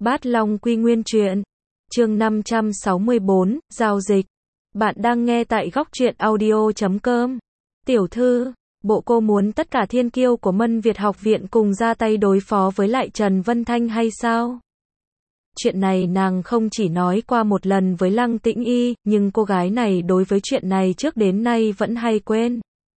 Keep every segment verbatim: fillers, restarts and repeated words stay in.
Bát Long Quy Nguyên Truyện, chương năm trăm sáu mươi bốn, giao dịch. Bạn đang nghe tại góc truyện audio chấm com. Tiểu thư, bộ cô muốn tất cả thiên kiêu của Mân Việt học viện cùng ra tay đối phó với lại Trần Vân Thanh hay sao? Chuyện này nàng không chỉ nói qua một lần với Lăng Tĩnh Y, nhưng cô gái này đối với chuyện này trước đến nay vẫn hay quên.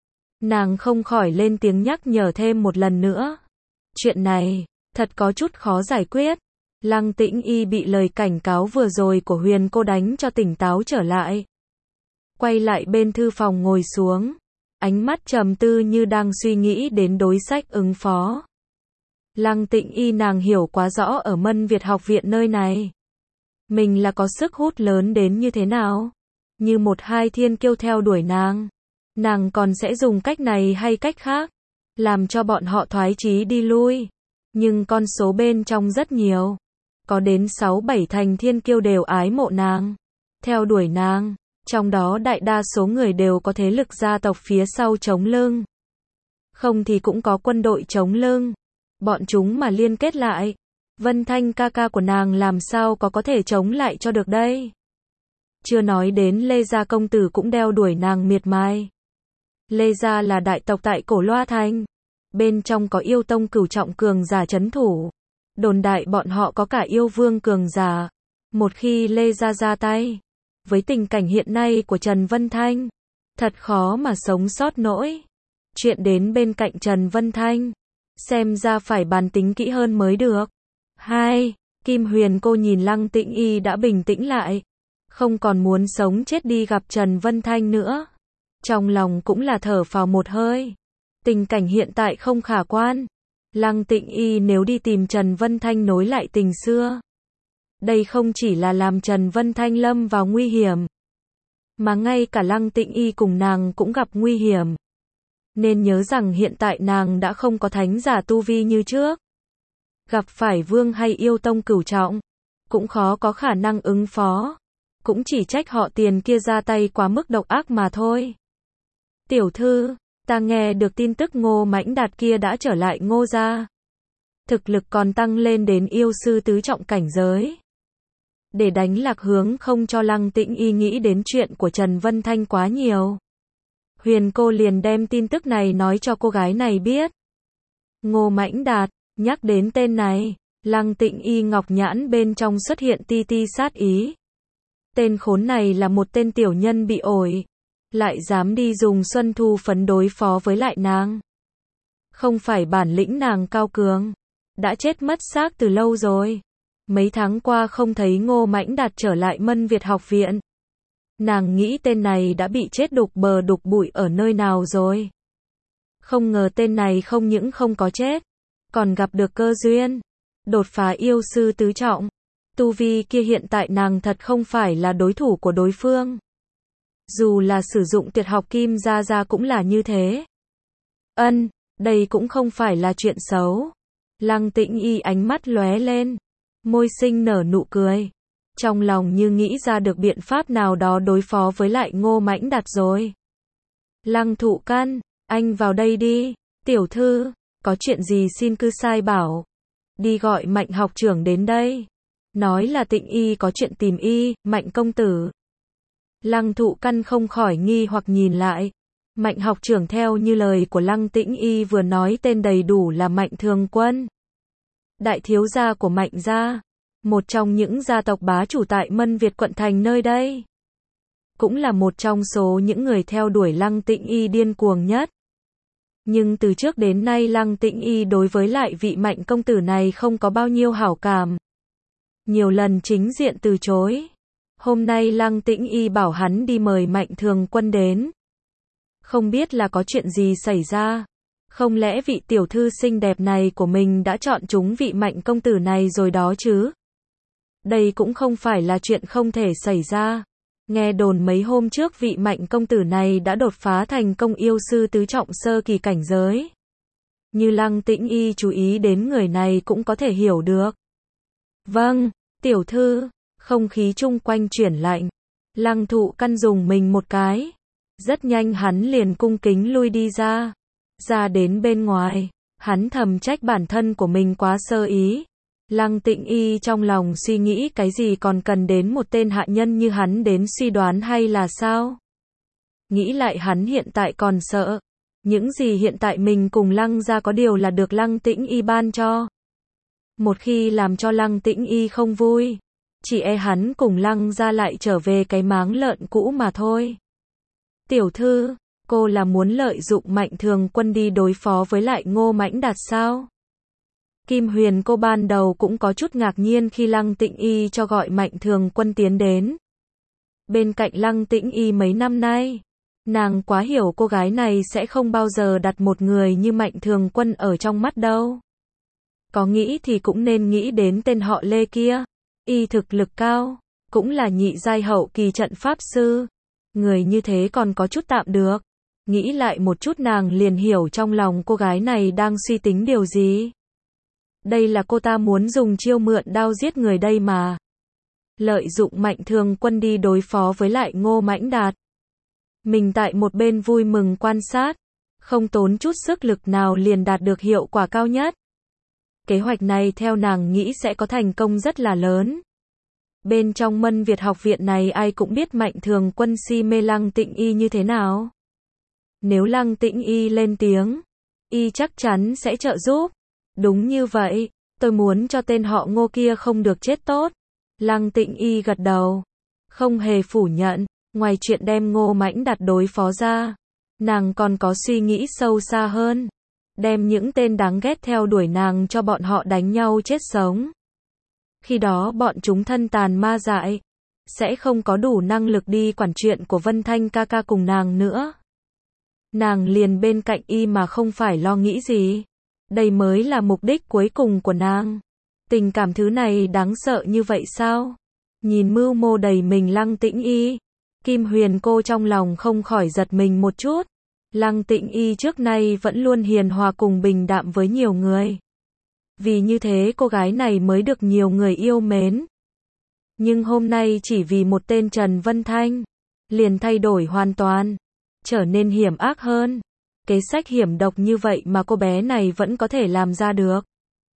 Nàng không khỏi lên tiếng nhắc nhở thêm một lần nữa. Chuyện này, thật có chút khó giải quyết. Lăng Tĩnh Y bị lời cảnh cáo vừa rồi của Huyền cô đánh cho tỉnh táo trở lại. Quay lại bên thư phòng ngồi xuống. Ánh mắt trầm tư như đang suy nghĩ đến đối sách ứng phó. Lăng Tĩnh Y nàng hiểu quá rõ ở Mân Việt học viện nơi này. Mình là có sức hút lớn đến như thế nào. Như một hai thiên kiêu theo đuổi nàng. Nàng còn sẽ dùng cách này hay cách khác. Làm cho bọn họ thoái chí đi lui. Nhưng con số bên trong rất nhiều. Có đến sáu bảy thành thiên kiêu đều ái mộ nàng. Theo đuổi nàng. Trong đó đại đa số người đều có thế lực gia tộc phía sau chống lưng. Không thì cũng có quân đội chống lưng. Bọn chúng mà liên kết lại. Vân Thanh ca ca của nàng làm sao có có thể chống lại cho được đây. Chưa nói đến Lê Gia công tử cũng đeo đuổi nàng miệt mài. Lê Gia là đại tộc tại Cổ Loa Thành. Bên trong có yêu tông cửu trọng cường giả trấn thủ. Đồn đại bọn họ có cả yêu vương cường giả. Một khi Lê Gia ra tay. Với tình cảnh hiện nay của Trần Vân Thanh. Thật khó mà sống sót nổi. Chuyện đến bên cạnh Trần Vân Thanh. Xem ra phải bàn tính kỹ hơn mới được. Hai, Kim Huyền cô nhìn Lăng Tĩnh Y đã bình tĩnh lại. Không còn muốn sống chết đi gặp Trần Vân Thanh nữa. Trong lòng cũng là thở phào một hơi. Tình cảnh hiện tại không khả quan. Lăng Tĩnh Y nếu đi tìm Trần Vân Thanh nối lại tình xưa. Đây không chỉ là làm Trần Vân Thanh lâm vào nguy hiểm. Mà ngay cả Lăng Tĩnh Y cùng nàng cũng gặp nguy hiểm. Nên nhớ rằng hiện tại nàng đã không có thánh giả tu vi như trước. Gặp phải vương hay yêu tông cửu trọng. Cũng khó có khả năng ứng phó. Cũng chỉ trách họ Tiền kia ra tay quá mức độc ác mà thôi. Tiểu thư, ta nghe được tin tức Ngô Mãnh Đạt kia đã trở lại Ngô gia. Thực lực còn tăng lên đến yêu sư tứ trọng cảnh giới. Để đánh lạc hướng không cho Lăng Tĩnh Y nghĩ đến chuyện của Trần Vân Thanh quá nhiều. Huyền cô liền đem tin tức này nói cho cô gái này biết. Ngô Mãnh Đạt, nhắc đến tên này, Lăng Tĩnh Y ngọc nhãn bên trong xuất hiện ti ti sát ý. Tên khốn này là một tên tiểu nhân bị ổi. Lại dám đi dùng xuân thu phấn đối phó với lại nàng. Không phải bản lĩnh nàng cao cường. Đã chết mất xác từ lâu rồi. Mấy tháng qua không thấy Ngô Mãnh Đạt trở lại Mân Việt học viện. Nàng nghĩ tên này đã bị chết đục bờ đục bụi ở nơi nào rồi. Không ngờ tên này không những không có chết. Còn gặp được cơ duyên. Đột phá yêu sư tứ trọng. Tu vi kia hiện tại nàng thật không phải là đối thủ của đối phương. Dù là sử dụng tuyệt học kim gia gia cũng là như thế. Ân, đây cũng không phải là chuyện xấu. Lăng Tĩnh Y ánh mắt lóe lên. Môi xinh nở nụ cười. Trong lòng như nghĩ ra được biện pháp nào đó đối phó với lại Ngô Mãnh Đạt rồi. Lăng Thụ Căn, anh vào đây đi. Tiểu thư, có chuyện gì xin cứ sai bảo. Đi gọi Mạnh học trưởng đến đây. Nói là Tĩnh Y có chuyện tìm y, Mạnh công tử. Lăng Thụ Căn không khỏi nghi hoặc nhìn lại. Mạnh học trưởng theo như lời của Lăng Tĩnh Y vừa nói tên đầy đủ là Mạnh Thường Quân. Đại thiếu gia của Mạnh gia. Một trong những gia tộc bá chủ tại Mân Việt quận thành nơi đây. Cũng là một trong số những người theo đuổi Lăng Tĩnh Y điên cuồng nhất. Nhưng từ trước đến nay Lăng Tĩnh Y đối với lại vị Mạnh công tử này không có bao nhiêu hảo cảm. Nhiều lần chính diện từ chối. Hôm nay Lăng Tĩnh Y bảo hắn đi mời Mạnh Thường Quân đến. Không biết là có chuyện gì xảy ra. Không lẽ vị tiểu thư xinh đẹp này của mình đã chọn chúng vị Mạnh công tử này rồi đó chứ? Đây cũng không phải là chuyện không thể xảy ra. Nghe đồn mấy hôm trước vị Mạnh công tử này đã đột phá thành công yêu sư tứ trọng sơ kỳ cảnh giới. Như Lăng Tĩnh Y chú ý đến người này cũng có thể hiểu được. Vâng, tiểu thư. Không khí chung quanh chuyển lạnh. Lăng Thụ Căn dùng mình một cái. Rất nhanh hắn liền cung kính lui đi ra. Ra đến bên ngoài. Hắn thầm trách bản thân của mình quá sơ ý. Lăng Tĩnh Y trong lòng suy nghĩ cái gì còn cần đến một tên hạ nhân như hắn đến suy đoán hay là sao? Nghĩ lại hắn hiện tại còn sợ. Những gì hiện tại mình cùng Lăng gia có điều là được Lăng Tĩnh Y ban cho. Một khi làm cho Lăng Tĩnh Y không vui, chỉ e hắn cùng Lăng gia lại trở về cái máng lợn cũ mà thôi. Tiểu thư, cô là muốn lợi dụng Mạnh Thường Quân đi đối phó với lại Ngô Mãnh Đạt sao? Kim Huyền cô ban đầu cũng có chút ngạc nhiên khi Lăng Tĩnh Y cho gọi Mạnh Thường Quân tiến đến. Bên cạnh Lăng Tĩnh Y mấy năm nay, nàng quá hiểu cô gái này sẽ không bao giờ đặt một người như Mạnh Thường Quân ở trong mắt đâu. Có nghĩ thì cũng nên nghĩ đến tên họ Lê kia. Y thực lực cao, cũng là nhị giai hậu kỳ trận pháp sư. Người như thế còn có chút tạm được. Nghĩ lại một chút nàng liền hiểu trong lòng cô gái này đang suy tính điều gì. Đây là cô ta muốn dùng chiêu mượn đao giết người đây mà. Lợi dụng Mạnh Thường Quân đi đối phó với lại Ngô Mãnh Đạt. Mình tại một bên vui mừng quan sát, không tốn chút sức lực nào liền đạt được hiệu quả cao nhất. Kế hoạch này theo nàng nghĩ sẽ có thành công rất là lớn. Bên trong Mân Việt học viện này ai cũng biết Mạnh Thường Quân si mê Lăng Tĩnh Y như thế nào. Nếu Lăng Tĩnh Y lên tiếng, Y chắc chắn sẽ trợ giúp. Đúng như vậy, tôi muốn cho tên họ Ngô kia không được chết tốt. Lăng Tĩnh Y gật đầu, không hề phủ nhận. Ngoài chuyện đem Ngô Mãnh Đạt đối phó ra, nàng còn có suy nghĩ sâu xa hơn. Đem những tên đáng ghét theo đuổi nàng cho bọn họ đánh nhau chết sống. Khi đó bọn chúng thân tàn ma dại, sẽ không có đủ năng lực đi quản chuyện của Vân Thanh ca ca cùng nàng nữa. Nàng liền bên cạnh Y mà không phải lo nghĩ gì. Đây mới là mục đích cuối cùng của nàng. Tình cảm thứ này đáng sợ như vậy sao? Nhìn mưu mô đầy mình Lăng Tĩnh Y, Kim Huyền cô trong lòng không khỏi giật mình một chút. Lăng Tĩnh Y trước nay vẫn luôn hiền hòa cùng bình đạm với nhiều người. Vì như thế cô gái này mới được nhiều người yêu mến. Nhưng hôm nay chỉ vì một tên Trần Vân Thanh, liền thay đổi hoàn toàn, trở nên hiểm ác hơn. Kế sách hiểm độc như vậy mà cô bé này vẫn có thể làm ra được.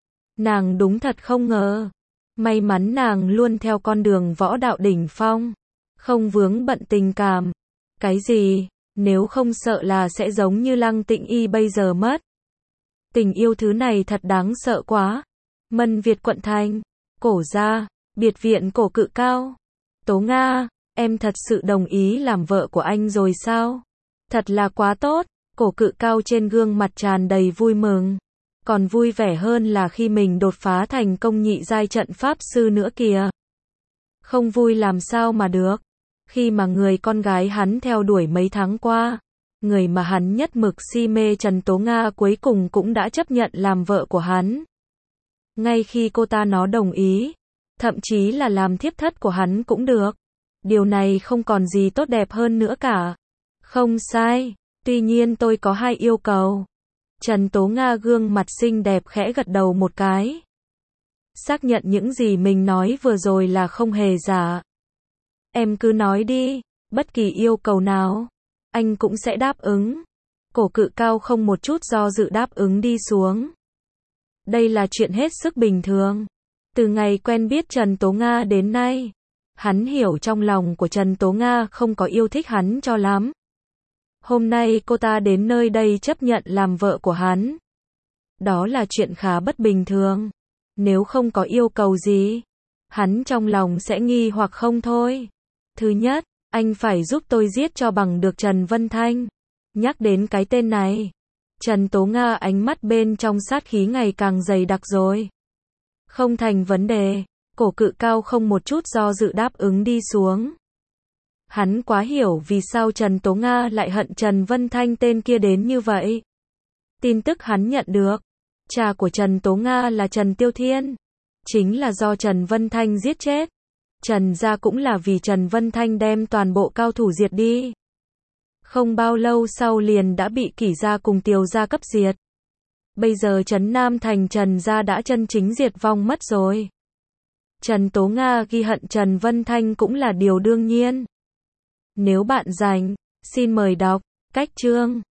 Nàng đúng thật không ngờ. May mắn nàng luôn theo con đường võ đạo đỉnh phong, không vướng bận tình cảm. Cái gì, nếu không sợ là sẽ giống như Lăng Tĩnh Y bây giờ mất. Tình yêu thứ này thật đáng sợ quá. Mân Việt quận thành, Cổ gia, biệt viện Cổ Cự Cao. Tố Nga, em thật sự đồng ý làm vợ của anh rồi sao? Thật là quá tốt. Cổ Cự Cao trên gương mặt tràn đầy vui mừng. Còn vui vẻ hơn là khi mình đột phá thành công nhị giai trận pháp sư nữa kìa. Không vui làm sao mà được. Khi mà người con gái hắn theo đuổi mấy tháng qua, người mà hắn nhất mực si mê Trần Tố Nga cuối cùng cũng đã chấp nhận làm vợ của hắn. Ngay khi cô ta nó đồng ý, thậm chí là làm thiếp thất của hắn cũng được. Điều này không còn gì tốt đẹp hơn nữa cả. Không sai, tuy nhiên tôi có hai yêu cầu. Trần Tố Nga gương mặt xinh đẹp khẽ gật đầu một cái. Xác nhận những gì mình nói vừa rồi là không hề giả. Em cứ nói đi, bất kỳ yêu cầu nào, anh cũng sẽ đáp ứng. Cổ Cự Cao không một chút do dự đáp ứng đi xuống. Đây là chuyện hết sức bình thường. Từ ngày quen biết Trần Tố Nga đến nay, hắn hiểu trong lòng của Trần Tố Nga không có yêu thích hắn cho lắm. Hôm nay cô ta đến nơi đây chấp nhận làm vợ của hắn. Đó là chuyện khá bất bình thường. Nếu không có yêu cầu gì, hắn trong lòng sẽ nghi hoặc không thôi. Thứ nhất, anh phải giúp tôi giết cho bằng được Trần Vân Thanh. Nhắc đến cái tên này, Trần Tố Nga ánh mắt bên trong sát khí ngày càng dày đặc rồi. Không thành vấn đề, Cổ Cự Cao không một chút do dự đáp ứng đi xuống. Hắn quá hiểu vì sao Trần Tố Nga lại hận Trần Vân Thanh tên kia đến như vậy. Tin tức hắn nhận được, cha của Trần Tố Nga là Trần Tiêu Thiên, chính là do Trần Vân Thanh giết chết. Trần gia cũng là vì Trần Vân Thanh đem toàn bộ cao thủ diệt đi. Không bao lâu sau liền đã bị Kỷ gia cùng Tiều gia cấp diệt. Bây giờ Trấn Nam thành Trần gia đã chân chính diệt vong mất rồi. Trần Tố Nga ghi hận Trần Vân Thanh cũng là điều đương nhiên. Nếu bạn rảnh, xin mời đọc cách chương.